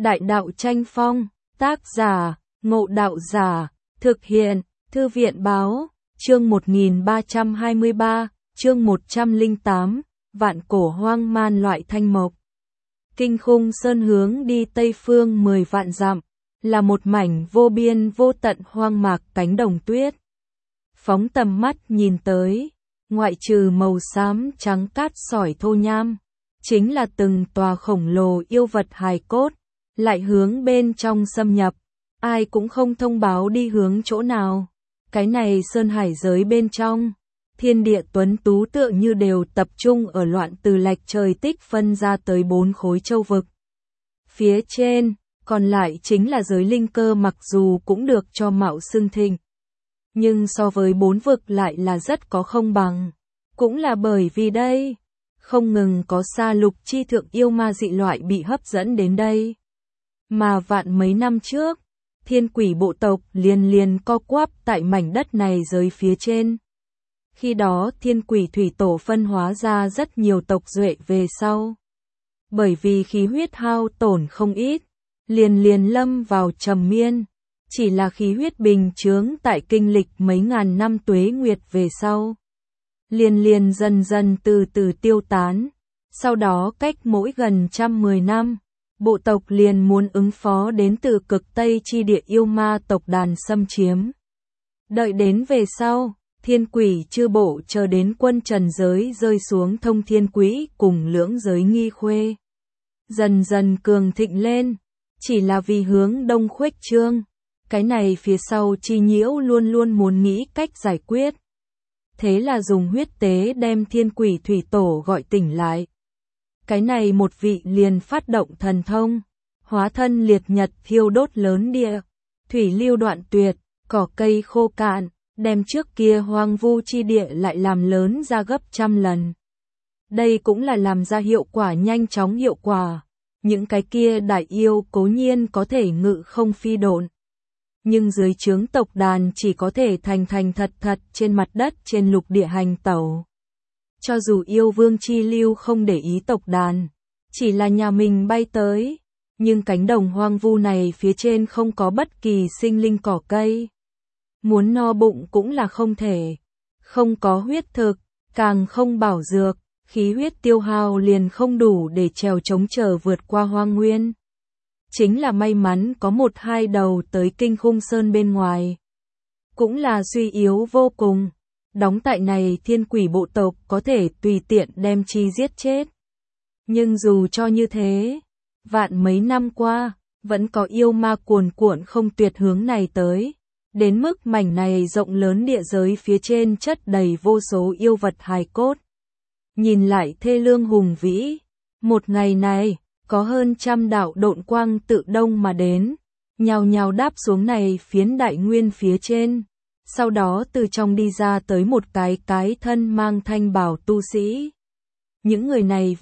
Đại đạo tranh phong, tác giả, Ngộ Đạo Giả, thực hiện, Thư viện báo, chương 1323, chương 108, vạn cổ hoang man loại thanh mộc. Kinh Khung Sơn hướng đi Tây Phương 10 vạn dặm, là một mảnh vô biên vô tận hoang mạc cánh đồng tuyết. Phóng tầm mắt nhìn tới, ngoại trừ màu xám trắng cát sỏi thô nham, chính là từng tòa khổng lồ yêu vật hài cốt, lại hướng bên trong xâm nhập, ai cũng không thông báo đi hướng chỗ nào. Cái này sơn hải giới bên trong, thiên địa tuấn tú tựa như đều tập trung ở loạn từ lạch trời tích phân ra tới 4 khối châu vực. Phía trên, còn lại chính là giới linh cơ, mặc dù cũng được cho mạo xưng thịnh, nhưng so với 4 vực lại là rất có không bằng. Cũng là bởi vì đây, không ngừng có xa lục chi thượng yêu ma dị loại bị hấp dẫn đến đây. Mà vạn mấy năm trước, thiên quỷ bộ tộc liền co quắp tại mảnh đất này giới phía trên. Khi đó thiên quỷ thủy tổ phân hóa ra rất nhiều tộc duệ về sau. Bởi vì khí huyết hao tổn không ít, liền lâm vào trầm miên. Chỉ là khí huyết bình chướng tại kinh lịch mấy ngàn năm tuế nguyệt về sau. Liền dần từ từ tiêu tán. Sau đó cách mỗi gần 110 năm, bộ tộc liền muốn ứng phó đến từ cực Tây chi địa yêu ma tộc đàn xâm chiếm. Đợi đến về sau, thiên quỷ chư bộ chờ đến quân trần giới rơi xuống thông thiên quỹ cùng lưỡng giới nghi khuê. Dần cường thịnh lên, chỉ là vì hướng đông khuếch trương. Cái này phía sau chi nhiễu luôn muốn nghĩ cách giải quyết. Thế là dùng huyết tế đem thiên quỷ thủy tổ gọi tỉnh lại. Cái này một vị liền phát động thần thông, hóa thân liệt nhật thiêu đốt lớn địa, thủy lưu đoạn tuyệt, cỏ cây khô cạn, đem trước kia hoang vu chi địa lại làm lớn ra gấp 100 lần. Đây cũng là làm ra hiệu quả nhanh chóng hiệu quả. Những cái kia đại yêu cố nhiên có thể ngự không phi độn, nhưng dưới trướng tộc đàn chỉ có thể thành thật trên mặt đất trên lục địa hành tẩu. Cho dù yêu vương chi lưu không để ý tộc đàn, chỉ là nhà mình bay tới, nhưng cánh đồng hoang vu này phía trên không có bất kỳ sinh linh cỏ cây. Muốn no bụng cũng là không thể, không có huyết thực, càng không bảo dược, khí huyết tiêu hao liền không đủ để trèo chống chờ vượt qua hoang nguyên. Chính là may mắn có 1-2 đầu tới Kinh Khung Sơn bên ngoài. Cũng là suy yếu vô cùng. Đóng tại này thiên quỷ bộ tộc có thể tùy tiện đem chi giết chết. Nhưng dù cho như thế, vạn mấy năm qua, vẫn có yêu ma cuồn cuộn không tuyệt hướng này tới. Đến mức mảnh này rộng lớn địa giới phía trên chất đầy vô số yêu vật hài cốt. Nhìn lại thê lương hùng vĩ. Một ngày này, có hơn 100 đạo độn quang tự đông mà đến, nhào đáp xuống này phiến đại nguyên phía trên. Sau đó từ trong đi ra tới một cái thân mang thanh bào tu sĩ. Những người này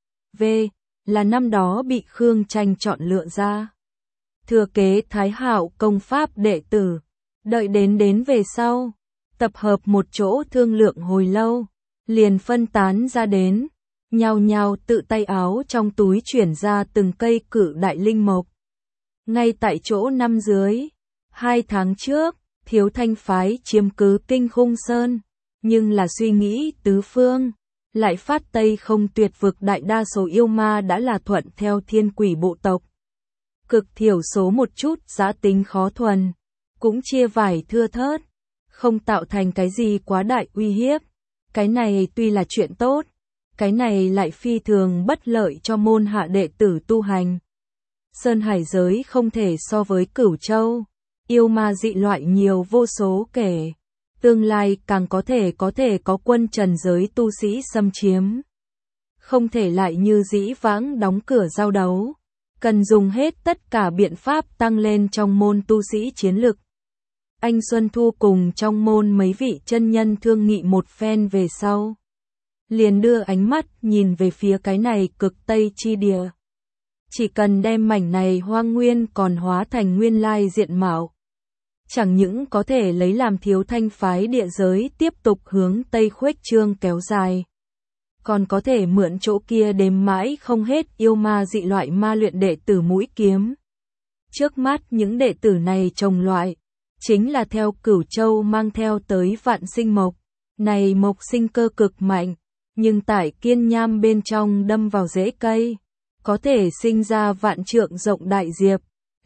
là năm đó bị Khương Tranh chọn lựa ra. Thừa kế Thái Hạo công pháp đệ tử. Đợi đến về sau, tập hợp một chỗ thương lượng hồi lâu, liền phân tán ra đến. Nhào tự tay áo trong túi chuyển ra từng cây cự đại linh mộc. Ngay tại chỗ năm dưới, 2 tháng trước, Thiếu Thanh phái chiếm cứ Kinh Khung Sơn, nhưng là suy nghĩ tứ phương, lại phát Tây không tuyệt vực, đại đa số yêu ma đã là thuận theo thiên quỷ bộ tộc. Cực thiểu số một chút giá tính khó thuần, cũng chia vải thưa thớt, không tạo thành cái gì quá đại uy hiếp. Cái này tuy là chuyện tốt, cái này lại phi thường bất lợi cho môn hạ đệ tử tu hành. Sơn hải giới không thể so với Cửu Châu, yêu ma dị loại nhiều vô số kể. Tương lai càng có thể có quân trần giới tu sĩ xâm chiếm. Không thể lại như dĩ vãng đóng cửa giao đấu. Cần dùng hết tất cả biện pháp tăng lên trong môn tu sĩ chiến lực. Anh Xuân Thu cùng trong môn mấy vị chân nhân thương nghị một phen về sau. Liền đưa ánh mắt nhìn về phía cái này cực Tây chi địa. Chỉ cần đem mảnh này hoang nguyên còn hóa thành nguyên lai diện mạo. Chẳng những có thể lấy làm Thiếu Thanh phái địa giới tiếp tục hướng Tây khuếch trương kéo dài. còn có thể mượn chỗ kia đếm mãi không hết yêu ma dị loại ma luyện đệ tử mũi kiếm. Trước mắt những đệ tử này trồng loại, chính là theo Cửu Châu mang theo tới Vạn Sinh Mộc. Này mộc sinh cơ cực mạnh, nhưng tại kiên nham bên trong đâm vào rễ cây, có thể sinh ra vạn trượng rộng đại diệp,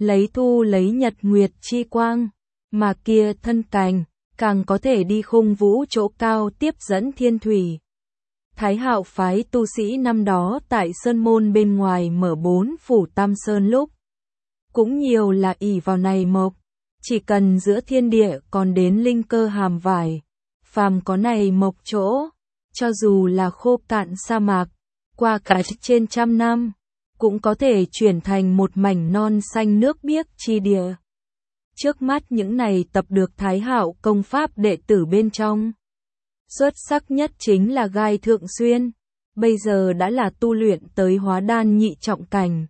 lấy nhật nguyệt chi quang, mà kia thân cành, càng có thể đi khung vũ chỗ cao tiếp dẫn thiên thủy. Thái Hạo phái tu sĩ năm đó tại Sơn Môn bên ngoài mở 4 phủ Tam Sơn lúc, cũng nhiều là ỷ vào này mộc, chỉ cần giữa thiên địa còn đến linh cơ hàm vải, phàm có này mộc chỗ, cho dù là khô cạn sa mạc, qua cả trên trăm năm, cũng có thể chuyển thành một mảnh non xanh nước biếc chi địa. Trước mắt những này tập được Thái Hạo công pháp đệ tử bên trong, xuất sắc nhất chính là Gai Thượng Xuyên, bây giờ đã là tu luyện tới hóa đan nhị trọng cảnh.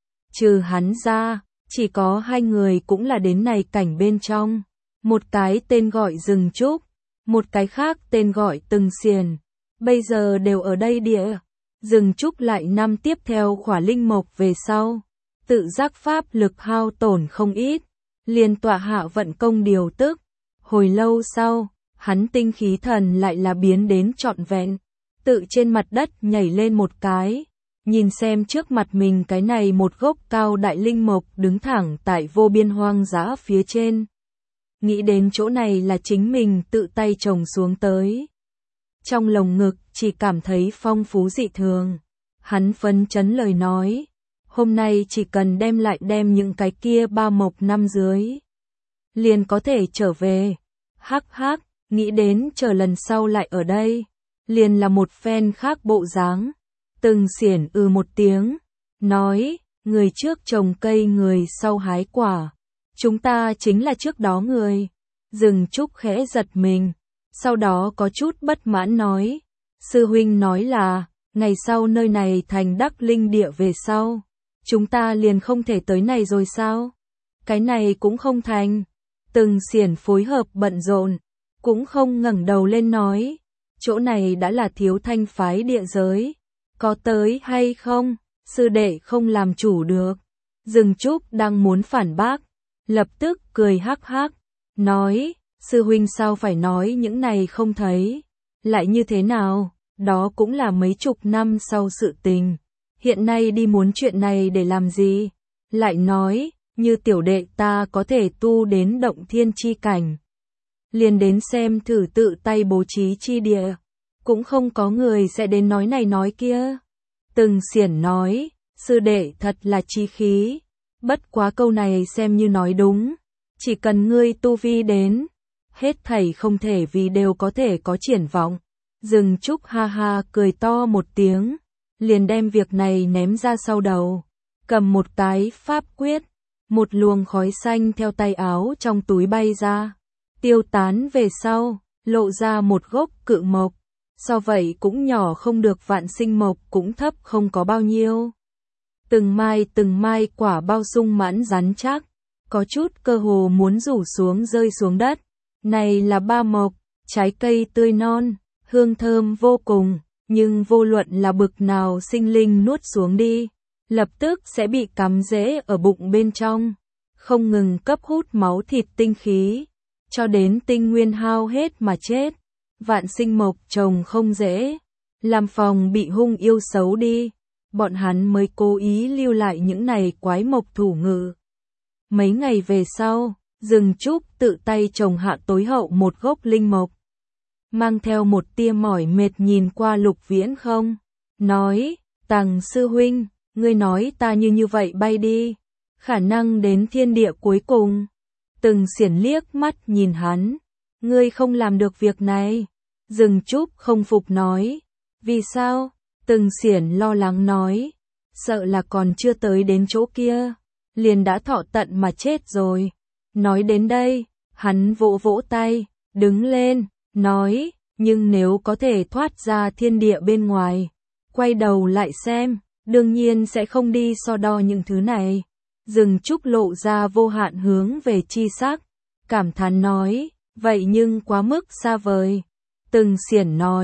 Trừ hắn ra, chỉ có 2 người cũng là đến này cảnh bên trong, một cái tên gọi Rừng Trúc, một cái khác tên gọi Từng Xiền, bây giờ đều ở đây địa. Rừng Trúc lại năm tiếp theo khỏa linh mộc về sau, tự giác pháp lực hao tổn không ít, liền tọa hạ vận công điều tức. Hồi lâu sau, hắn tinh khí thần lại là biến đến trọn vẹn, tự trên mặt đất nhảy lên một cái, nhìn xem trước mặt mình cái này một gốc cao đại linh mộc đứng thẳng tại vô biên hoang dã phía trên. Nghĩ đến chỗ này là chính mình tự tay trồng xuống tới. Trong lồng ngực chỉ cảm thấy phong phú dị thường. Hắn phấn chấn lời nói, hôm nay chỉ cần đem những cái kia 3 mộc năm dưới, liền có thể trở về. Hắc hắc, nghĩ đến chờ lần sau lại ở đây, liền là một phen khác bộ dáng. Từng Xiển một tiếng, nói, người trước trồng cây người sau hái quả, chúng ta chính là trước đó người. Rừng Trúc khẽ giật mình, sau đó có chút bất mãn nói, sư huynh nói là, ngày sau nơi này thành đắc linh địa về sau, chúng ta liền không thể tới này rồi sao? Cái này cũng không thành. Từng Xiển phối hợp bận rộn, cũng không ngẩng đầu lên nói, chỗ này đã là Thiếu Thanh phái địa giới, có tới hay không, sư đệ không làm chủ được. Rừng Trúc đang muốn phản bác, lập tức cười hắc hắc, nói, sư huynh sao phải nói những này không thấy, lại như thế nào, đó cũng là mấy chục năm sau sự tình, hiện nay đi muốn chuyện này để làm gì, lại nói, như tiểu đệ ta có thể tu đến động thiên chi cảnh, liền đến xem thử tự tay bố trí chi địa, cũng không có người sẽ đến nói này nói kia. Từng Xiển nói, sư đệ thật là chi khí, bất quá câu này xem như nói đúng, chỉ cần ngươi tu vi đến, hết thảy không thể vì đều có thể có triển vọng. Rừng Trúc ha ha cười to một tiếng, liền đem việc này ném ra sau đầu, cầm một cái pháp quyết, một luồng khói xanh theo tay áo trong túi bay ra, tiêu tán về sau, lộ ra một gốc cự mộc, so vậy cũng nhỏ không được Vạn Sinh Mộc cũng thấp không có bao nhiêu. Từng mai quả bao sung mãn rắn chắc, có chút cơ hồ muốn rủ xuống rơi xuống đất. Này là 3 mộc, trái cây tươi non, hương thơm vô cùng, nhưng vô luận là bực nào sinh linh nuốt xuống đi, lập tức sẽ bị cắm rễ ở bụng bên trong, không ngừng cấp hút máu thịt tinh khí, cho đến tinh nguyên hao hết mà chết. Vạn Sinh Mộc trồng không dễ, làm phòng bị hung yêu xấu đi, bọn hắn mới cố ý lưu lại những này quái mộc thủ ngự. Mấy ngày về sau, Rừng Trúc tự tay trồng hạ tối hậu một gốc linh mộc, mang theo một tia mỏi mệt nhìn qua Lục Viễn không, nói, Tằng sư huynh, ngươi nói ta như vậy bay đi, khả năng đến thiên địa cuối cùng. Từng Xiển liếc mắt nhìn hắn, ngươi không làm được việc này. Rừng Trúc không phục nói, vì sao? Từng Xiển lo lắng nói, sợ là còn chưa tới đến chỗ kia, liền đã thọ tận mà chết rồi. Nói đến đây, hắn vỗ vỗ tay, đứng lên, nói, nhưng nếu có thể thoát ra thiên địa bên ngoài, quay đầu lại xem, đương nhiên sẽ không đi so đo những thứ này. Rừng Trúc lộ ra vô hạn hướng về chi sắc, cảm thán nói, vậy nhưng quá mức xa vời. Từng Xiển nói,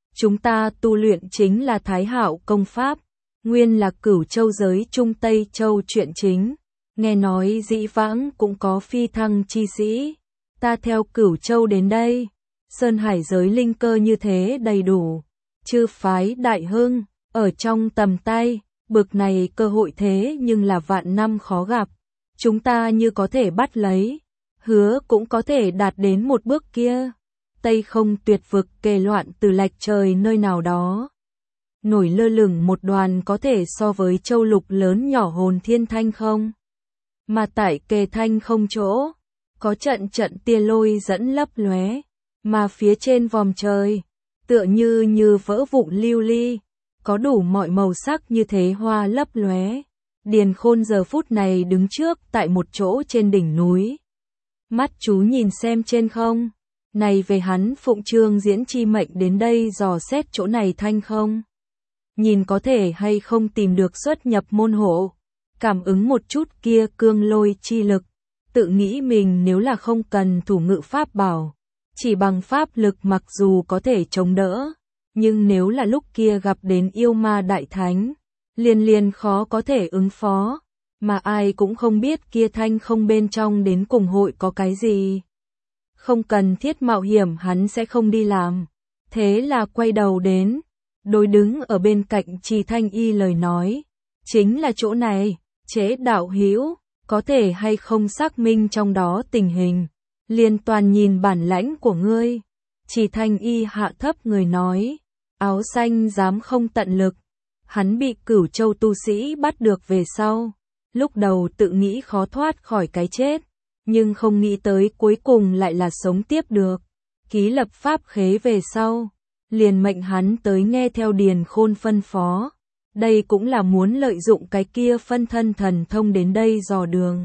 chúng ta tu luyện chính là Thái Hạo công pháp, nguyên là Cửu Châu giới Trung Tây Châu chuyện chính, nghe nói dĩ vãng cũng có phi thăng chi sĩ, ta theo Cửu Châu đến đây, Sơn Hải giới linh cơ như thế đầy đủ, chư phái đại hưng, ở trong tầm tay, bực này cơ hội thế nhưng là vạn năm khó gặp, chúng ta như có thể bắt lấy, hứa cũng có thể đạt đến một bước kia. Tây không tuyệt vực kề loạn từ lạch trời nơi nào đó. Nổi lơ lửng một đoàn có thể so với châu lục lớn nhỏ hồn thiên thanh không? Mà tại kề thanh không chỗ, có trận trận tia lôi dẫn lấp lóe, mà phía trên vòm trời, tựa như vỡ vụn lưu ly, có đủ mọi màu sắc như thế hoa lấp lóe. Điền Khôn giờ phút này đứng trước tại một chỗ trên đỉnh núi. Mắt chú nhìn xem trên không. Này về hắn phụng trương diễn chi mệnh đến đây dò xét chỗ này thanh không? Nhìn có thể hay không tìm được xuất nhập môn hộ, cảm ứng một chút kia cương lôi chi lực, tự nghĩ mình nếu là không cần thủ ngự pháp bảo, chỉ bằng pháp lực mặc dù có thể chống đỡ, nhưng nếu là lúc kia gặp đến yêu ma đại thánh, liền khó có thể ứng phó, mà ai cũng không biết kia thanh không bên trong đến cùng hội có cái gì. Không cần thiết mạo hiểm hắn sẽ không đi làm. Thế là quay đầu đến, đối đứng ở bên cạnh Trì Thanh Y lời nói, chính là chỗ này, Chế đạo hữu, có thể hay không xác minh trong đó tình hình, liên toàn nhìn bản lãnh của ngươi. Trì Thanh Y hạ thấp người nói, áo xanh dám không tận lực, hắn bị Cửu Châu tu sĩ bắt được về sau, lúc đầu tự nghĩ khó thoát khỏi cái chết. Nhưng không nghĩ tới cuối cùng lại là sống tiếp được. Ký lập pháp khế về sau, liền mệnh hắn tới nghe theo Điền Khôn phân phó. Đây cũng là muốn lợi dụng cái kia phân thân thần thông đến đây dò đường.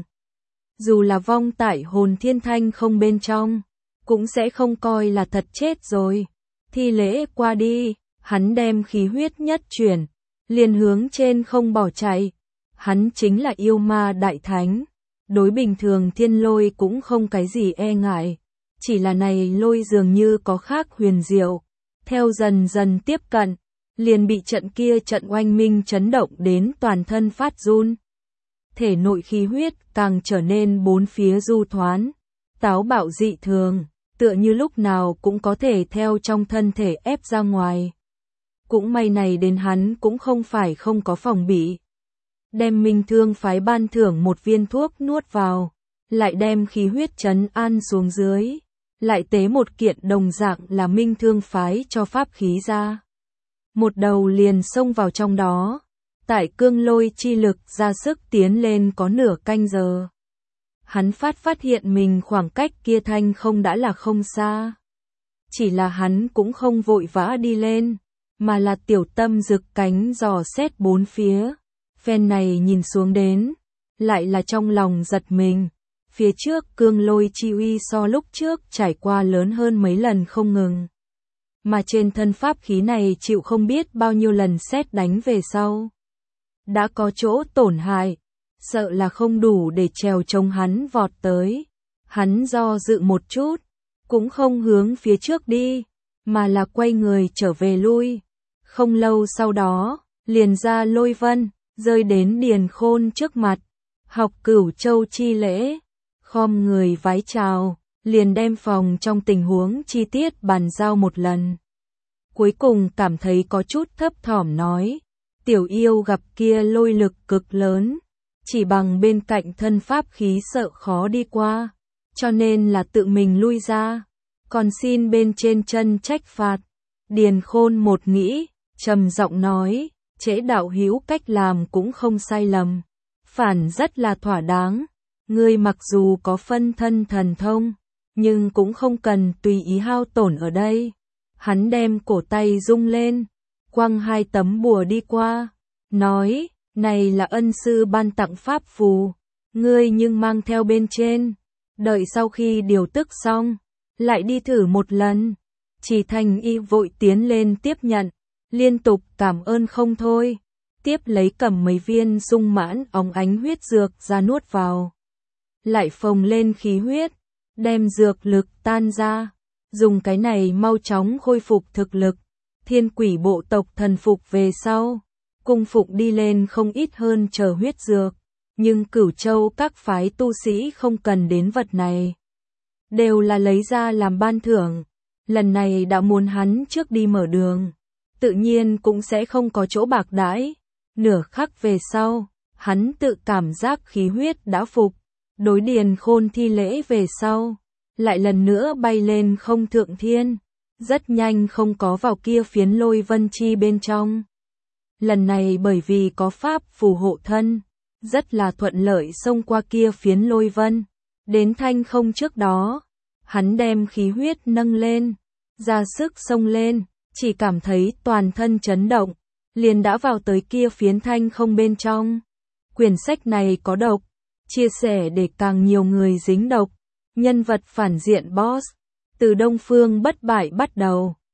Dù là vong tại hồn thiên thanh không bên trong, cũng sẽ không coi là thật chết rồi. Thi lễ qua đi, hắn đem khí huyết nhất chuyển, liền hướng trên không bỏ chạy. Hắn chính là yêu ma đại thánh. Đối bình thường thiên lôi cũng không cái gì e ngại, chỉ là này lôi dường như có khác huyền diệu, theo dần dần tiếp cận, liền bị trận kia trận oanh minh chấn động đến toàn thân phát run. Thể nội khí huyết càng trở nên bốn phía du thoán, táo bạo dị thường, tựa như lúc nào cũng có thể theo trong thân thể ép ra ngoài. Cũng may này đến hắn cũng không phải không có phòng bị. Đem Minh Thương phái ban thưởng một viên thuốc nuốt vào, lại đem khí huyết trấn an xuống dưới, lại tế một kiện đồng dạng là Minh Thương phái cho pháp khí ra. Một đầu liền xông vào trong đó, tại cương lôi chi lực ra sức tiến lên có nửa canh giờ. Hắn phát hiện mình khoảng cách kia thanh không đã là không xa. Chỉ là hắn cũng không vội vã đi lên, mà là tiểu tâm rực cánh dò xét bốn phía. Phen này nhìn xuống đến, lại là trong lòng giật mình, phía trước cương lôi chi uy so lúc trước trải qua lớn hơn mấy lần không ngừng. Mà trên thân pháp khí này chịu không biết bao nhiêu lần sét đánh về sau. Đã có chỗ tổn hại, sợ là không đủ để trèo chống hắn vọt tới. Hắn do dự một chút, cũng không hướng phía trước đi, mà là quay người trở về lui. Không lâu sau đó, liền ra lôi vân. Rơi đến Điền Khôn trước mặt, học Cửu Châu chi lễ, khom người vái chào, liền đem phòng trong tình huống chi tiết bàn giao một lần. Cuối cùng cảm thấy có chút thấp thỏm nói, tiểu yêu gặp kia lôi lực cực lớn, chỉ bằng bên cạnh thân pháp khí sợ khó đi qua, cho nên là tự mình lui ra, còn xin bên trên chân trách phạt. Điền Khôn một nghĩ, trầm giọng nói, Chế đạo hữu cách làm cũng không sai lầm, phản rất là thỏa đáng, ngươi mặc dù có phân thân thần thông, nhưng cũng không cần tùy ý hao tổn ở đây. Hắn đem cổ tay rung lên, quăng hai tấm bùa đi qua, nói, này là ân sư ban tặng pháp phù, ngươi nhưng mang theo bên trên, đợi sau khi điều tức xong, lại đi thử một lần. Chỉ Thành Y vội tiến lên tiếp nhận, liên tục cảm ơn không thôi, tiếp lấy cầm mấy viên sung mãn óng ánh huyết dược ra nuốt vào. Lại phồng lên khí huyết, đem dược lực tan ra, dùng cái này mau chóng khôi phục thực lực, Thiên quỷ bộ tộc thần phục về sau, cung phục đi lên không ít hơn chờ huyết dược, nhưng Cửu Châu các phái tu sĩ không cần đến vật này, đều là lấy ra làm ban thưởng. Lần này đã muốn hắn trước đi mở đường, tự nhiên cũng sẽ không có chỗ bạc đãi. Nửa khắc về sau, hắn tự cảm giác khí huyết đã phục, đối Điền Khôn thi lễ về sau, lại lần nữa bay lên không thượng thiên, rất nhanh không có vào kia phiến lôi vân chi bên trong. Lần này bởi vì có pháp phù hộ thân, rất là thuận lợi xông qua kia phiến lôi vân, đến thanh không trước đó, hắn đem khí huyết nâng lên, ra sức xông lên, chỉ cảm thấy toàn thân chấn động, liền đã vào tới kia phiến thanh không bên trong. Quyển sách này có độc, chia sẻ để càng nhiều người dính độc. Nhân vật phản diện boss, từ Đông Phương Bất Bại bắt đầu,